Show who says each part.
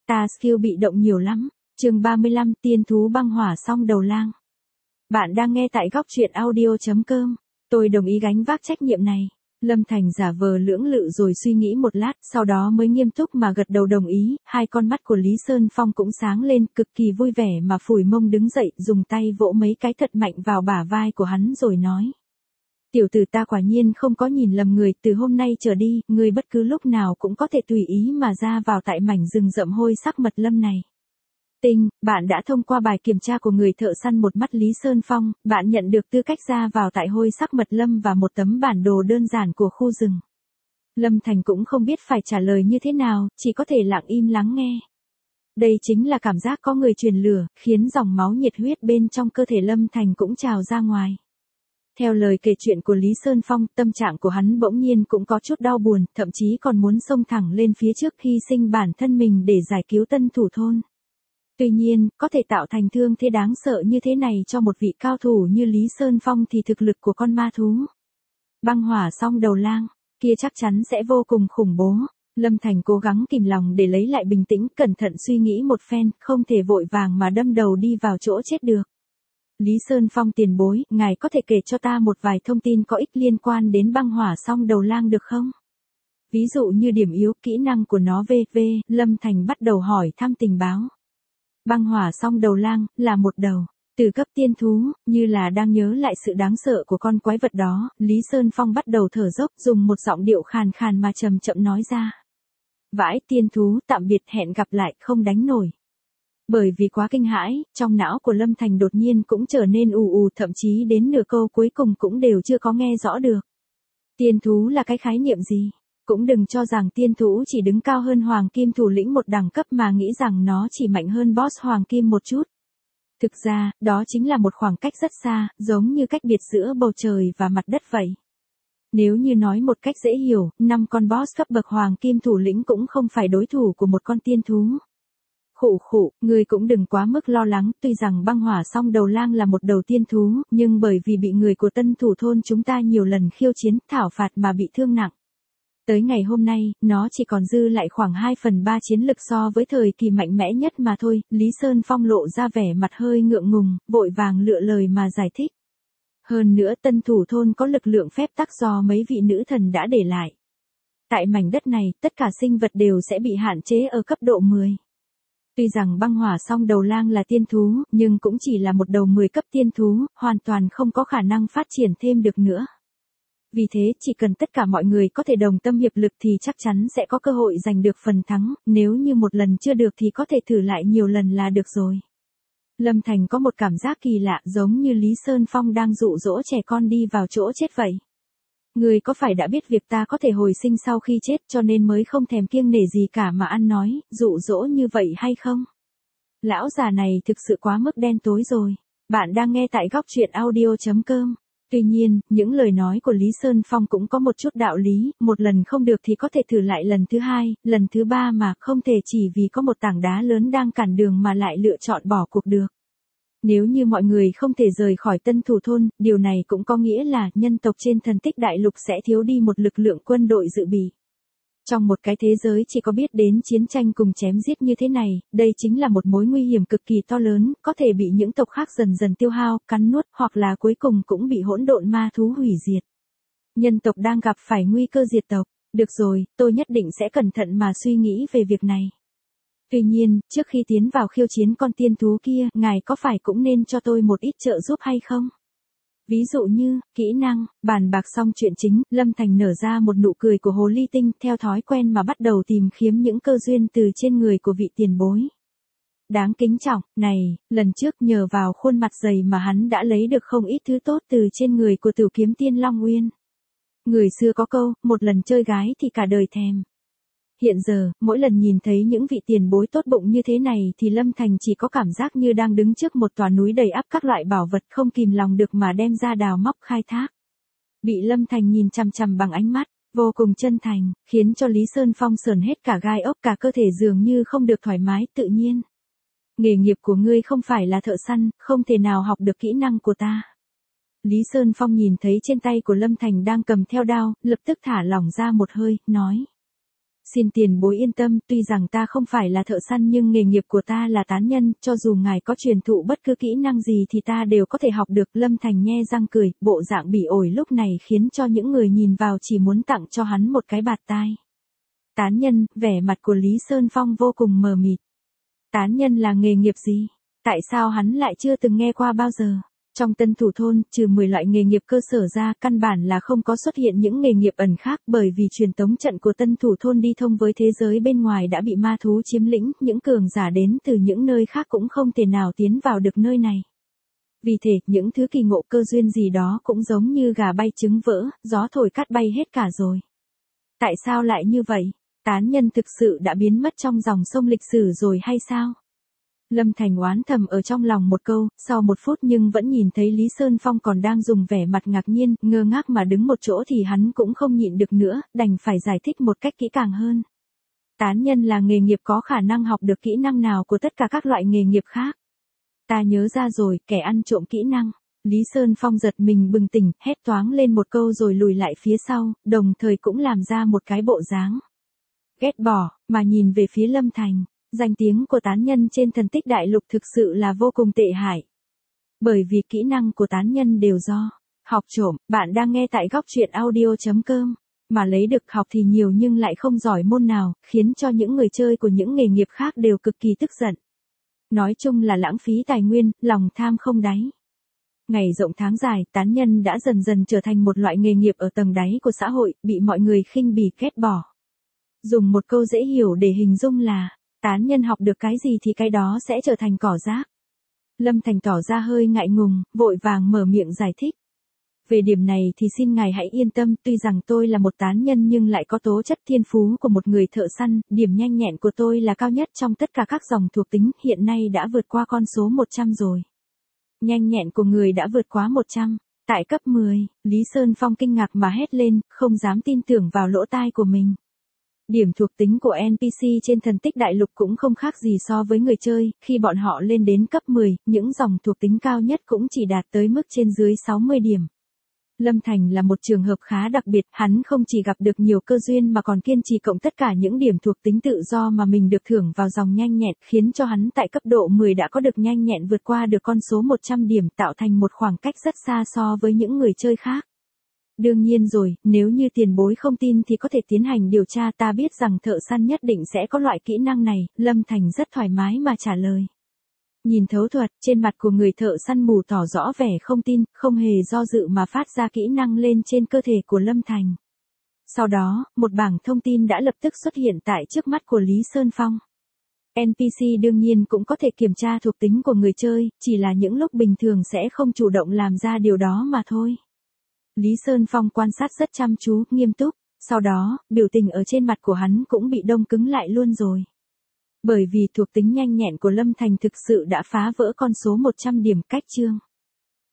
Speaker 1: Ta skill bị động nhiều lắm. Chương 35 tiên thú băng hỏa song đầu lang. Bạn đang nghe tại góc truyện audio.com. Tôi đồng ý gánh vác trách nhiệm này. Lâm Thành giả vờ lưỡng lự rồi suy nghĩ một lát, sau đó mới nghiêm túc mà gật đầu đồng ý. Hai con mắt của Lý Sơn Phong cũng sáng lên, cực kỳ vui vẻ mà phủi mông đứng dậy, dùng tay vỗ mấy cái thật mạnh vào bả vai của hắn rồi nói. Tiểu tử, ta quả nhiên không có nhìn lầm người, từ hôm nay trở đi, ngươi bất cứ lúc nào cũng có thể tùy ý mà ra vào tại mảnh rừng rậm hôi sắc mật lâm này. Tinh, bạn đã thông qua bài kiểm tra của người thợ săn một mắt Lý Sơn Phong, bạn nhận được tư cách ra vào tại hôi sắc mật lâm và một tấm bản đồ đơn giản của khu rừng. Lâm Thành cũng không biết phải trả lời như thế nào, chỉ có thể lặng im lắng nghe. Đây chính là cảm giác có người truyền lửa, khiến dòng máu nhiệt huyết bên trong cơ thể Lâm Thành cũng trào ra ngoài. Theo lời kể chuyện của Lý Sơn Phong, tâm trạng của hắn bỗng nhiên cũng có chút đau buồn, thậm chí còn muốn xông thẳng lên phía trước hy sinh bản thân mình để giải cứu tân thủ thôn. Tuy nhiên, có thể tạo thành thương thế đáng sợ như thế này cho một vị cao thủ như Lý Sơn Phong thì thực lực của con ma thú băng hỏa song đầu lang kia chắc chắn sẽ vô cùng khủng bố. Lâm Thành cố gắng kìm lòng để lấy lại bình tĩnh, cẩn thận suy nghĩ một phen, không thể vội vàng mà đâm đầu đi vào chỗ chết được. Lý Sơn Phong tiền bối, ngài có thể kể cho ta một vài thông tin có ích liên quan đến băng hỏa song đầu lang được không? Ví dụ như điểm yếu, kỹ năng của nó v.v. Lâm Thành bắt đầu hỏi thăm tình báo. Băng hỏa song đầu lang là một đầu từ cấp tiên thú, như là đang nhớ lại sự đáng sợ của con quái vật đó, Lý Sơn Phong bắt đầu thở dốc, dùng một giọng điệu khàn khàn mà chậm chậm nói ra. Vãi, tiên thú, tạm biệt, hẹn gặp lại, không đánh nổi. Bởi vì quá kinh hãi, trong não của Lâm Thành đột nhiên cũng trở nên ù ù, thậm chí đến nửa câu cuối cùng cũng đều chưa có nghe rõ được. Tiên thú là cái khái niệm gì? Cũng đừng cho rằng tiên thú chỉ đứng cao hơn Hoàng Kim thủ lĩnh một đẳng cấp mà nghĩ rằng nó chỉ mạnh hơn boss Hoàng Kim một chút. Thực ra, đó chính là một khoảng cách rất xa, giống như cách biệt giữa bầu trời và mặt đất vậy. Nếu như nói một cách dễ hiểu, 5 con boss cấp bậc Hoàng Kim thủ lĩnh cũng không phải đối thủ của một con tiên thú. Khụ, người cũng đừng quá mức lo lắng, tuy rằng băng hỏa song đầu lang là một đầu tiên thú, nhưng bởi vì bị người của tân thủ thôn chúng ta nhiều lần khiêu chiến, thảo phạt mà bị thương nặng. Tới ngày hôm nay, nó chỉ còn dư lại khoảng 2/3 chiến lực so với thời kỳ mạnh mẽ nhất mà thôi. Lý Sơn Phong lộ ra vẻ mặt hơi ngượng ngùng, vội vàng lựa lời mà giải thích. Hơn nữa tân thủ thôn có lực lượng phép tắc do mấy vị nữ thần đã để lại. Tại mảnh đất này, tất cả sinh vật đều sẽ bị hạn chế ở cấp độ 10. Tuy rằng băng hỏa song đầu lang là tiên thú, nhưng cũng chỉ là một đầu 10 cấp tiên thú, hoàn toàn không có khả năng phát triển thêm được nữa. Vì thế, chỉ cần tất cả mọi người có thể đồng tâm hiệp lực thì chắc chắn sẽ có cơ hội giành được phần thắng, nếu như một lần chưa được thì có thể thử lại nhiều lần là được rồi. Lâm Thành có một cảm giác kỳ lạ, giống như Lý Sơn Phong đang dụ dỗ trẻ con đi vào chỗ chết vậy. Người có phải đã biết việc ta có thể hồi sinh sau khi chết cho nên mới không thèm kiêng nể gì cả mà ăn nói, dụ dỗ như vậy hay không? Lão già này thực sự quá mức đen tối rồi. Bạn đang nghe tại góc truyện audio.com. Tuy nhiên, những lời nói của Lý Sơn Phong cũng có một chút đạo lý, một lần không được thì có thể thử lại lần thứ hai, lần thứ ba mà không thể chỉ vì có một tảng đá lớn đang cản đường mà lại lựa chọn bỏ cuộc được. Nếu như mọi người không thể rời khỏi tân thủ thôn, điều này cũng có nghĩa là nhân tộc trên thần tích đại lục sẽ thiếu đi một lực lượng quân đội dự bị. Trong một cái thế giới chỉ có biết đến chiến tranh cùng chém giết như thế này, đây chính là một mối nguy hiểm cực kỳ to lớn, có thể bị những tộc khác dần dần tiêu hao, cắn nuốt, hoặc là cuối cùng cũng bị hỗn độn ma thú hủy diệt. Nhân tộc đang gặp phải nguy cơ diệt tộc. Được rồi, tôi nhất định sẽ cẩn thận mà suy nghĩ về việc này. Tuy nhiên, trước khi tiến vào khiêu chiến con tiên thú kia, ngài có phải cũng nên cho tôi một ít trợ giúp hay không? Ví dụ như, kỹ năng. Bàn bạc xong chuyện chính, Lâm Thành nở ra một nụ cười của hồ ly tinh, theo thói quen mà bắt đầu tìm kiếm những cơ duyên từ trên người của vị tiền bối. Đáng kính trọng, này, lần trước nhờ vào khuôn mặt dày mà hắn đã lấy được không ít thứ tốt từ trên người của Tử Kiếm Tiên Long Uyên. Người xưa có câu, một lần chơi gái thì cả đời thèm. Hiện giờ, mỗi lần nhìn thấy những vị tiền bối tốt bụng như thế này thì Lâm Thành chỉ có cảm giác như đang đứng trước một tòa núi đầy ắp các loại bảo vật, không kìm lòng được mà đem ra đào móc khai thác. Bị Lâm Thành nhìn chằm chằm bằng ánh mắt vô cùng chân thành, khiến cho Lý Sơn Phong sởn hết cả gai ốc, cả cơ thể dường như không được thoải mái tự nhiên. Nghề nghiệp của ngươi không phải là thợ săn, không thể nào học được kỹ năng của ta. Lý Sơn Phong nhìn thấy trên tay của Lâm Thành đang cầm theo đao, lập tức thả lỏng ra một hơi, nói. Xin tiền bối yên tâm, tuy rằng ta không phải là thợ săn nhưng nghề nghiệp của ta là tán nhân, cho dù ngài có truyền thụ bất cứ kỹ năng gì thì ta đều có thể học được. Lâm Thành nhe răng cười, bộ dạng bỉ ổi lúc này khiến cho những người nhìn vào chỉ muốn tặng cho hắn một cái bạt tai. Tán nhân, vẻ mặt của Lý Sơn Phong vô cùng mờ mịt. Tán nhân là nghề nghiệp gì? Tại sao hắn lại chưa từng nghe qua bao giờ? Trong Tân Thủ thôn, trừ 10 loại nghề nghiệp cơ sở ra, căn bản là không có xuất hiện những nghề nghiệp ẩn khác, bởi vì truyền tống trận của Tân Thủ thôn đi thông với thế giới bên ngoài đã bị ma thú chiếm lĩnh, những cường giả đến từ những nơi khác cũng không thể nào tiến vào được nơi này. Vì thế, những thứ kỳ ngộ cơ duyên gì đó cũng giống như gà bay trứng vỡ, gió thổi cát bay hết cả rồi. Tại sao lại như vậy? Tán nhân thực sự đã biến mất trong dòng sông lịch sử rồi hay sao? Lâm Thành oán thầm ở trong lòng một câu, sau 1 phút nhưng vẫn nhìn thấy Lý Sơn Phong còn đang dùng vẻ mặt ngạc nhiên, ngơ ngác mà đứng một chỗ thì hắn cũng không nhịn được nữa, đành phải giải thích một cách kỹ càng hơn. Tán nhân là nghề nghiệp có khả năng học được kỹ năng nào của tất cả các loại nghề nghiệp khác. Ta nhớ ra rồi, kẻ ăn trộm kỹ năng. Lý Sơn Phong giật mình bừng tỉnh, hét toáng lên một câu rồi lùi lại phía sau, đồng thời cũng làm ra một cái bộ dáng ghét bỏ, mà nhìn về phía Lâm Thành. Danh tiếng của tán nhân trên thần tích đại lục thực sự là vô cùng tệ hại. Bởi vì kỹ năng của tán nhân đều do học trộm. Bạn đang nghe tại góc truyện audio.com. Mà lấy được học thì nhiều nhưng lại không giỏi môn nào, khiến cho những người chơi của những nghề nghiệp khác đều cực kỳ tức giận. Nói chung là lãng phí tài nguyên, lòng tham không đáy. Ngày rộng tháng dài, tán nhân đã dần dần trở thành một loại nghề nghiệp ở tầng đáy của xã hội, bị mọi người khinh bỉ ghét bỏ. Dùng một câu dễ hiểu để hình dung là, tán nhân học được cái gì thì cái đó sẽ trở thành cỏ rác. Lâm Thành tỏ ra hơi ngại ngùng, vội vàng mở miệng giải thích. Về điểm này thì xin ngài hãy yên tâm, tuy rằng tôi là một tán nhân nhưng lại có tố chất thiên phú của một người thợ săn, điểm nhanh nhẹn của tôi là cao nhất trong tất cả các dòng thuộc tính, hiện nay đã vượt qua con số 100 rồi. Nhanh nhẹn của người đã vượt quá 100, tại cấp 10, Lý Sơn Phong kinh ngạc mà hét lên, không dám tin tưởng vào lỗ tai của mình. Điểm thuộc tính của NPC trên thần tích đại lục cũng không khác gì so với người chơi, khi bọn họ lên đến cấp 10, những dòng thuộc tính cao nhất cũng chỉ đạt tới mức trên dưới 60 điểm. Lâm Thành là một trường hợp khá đặc biệt, hắn không chỉ gặp được nhiều cơ duyên mà còn kiên trì cộng tất cả những điểm thuộc tính tự do mà mình được thưởng vào dòng nhanh nhẹn, khiến cho hắn tại cấp độ 10 đã có được nhanh nhẹn vượt qua được con số 100 điểm, tạo thành một khoảng cách rất xa so với những người chơi khác. Đương nhiên rồi, nếu như tiền bối không tin thì có thể tiến hành điều tra, ta biết rằng thợ săn nhất định sẽ có loại kỹ năng này, Lâm Thành rất thoải mái mà trả lời. Nhìn thấu thuật, trên mặt của người thợ săn mù tỏ rõ vẻ không tin, không hề do dự mà phát ra kỹ năng lên trên cơ thể của Lâm Thành. Sau đó, một bảng thông tin đã lập tức xuất hiện tại trước mắt của Lý Sơn Phong. NPC đương nhiên cũng có thể kiểm tra thuộc tính của người chơi, chỉ là những lúc bình thường sẽ không chủ động làm ra điều đó mà thôi. Lý Sơn Phong quan sát rất chăm chú, nghiêm túc, sau đó, biểu tình ở trên mặt của hắn cũng bị đông cứng lại luôn rồi. Bởi vì thuộc tính nhanh nhẹn của Lâm Thành thực sự đã phá vỡ con số 100 điểm cách chương.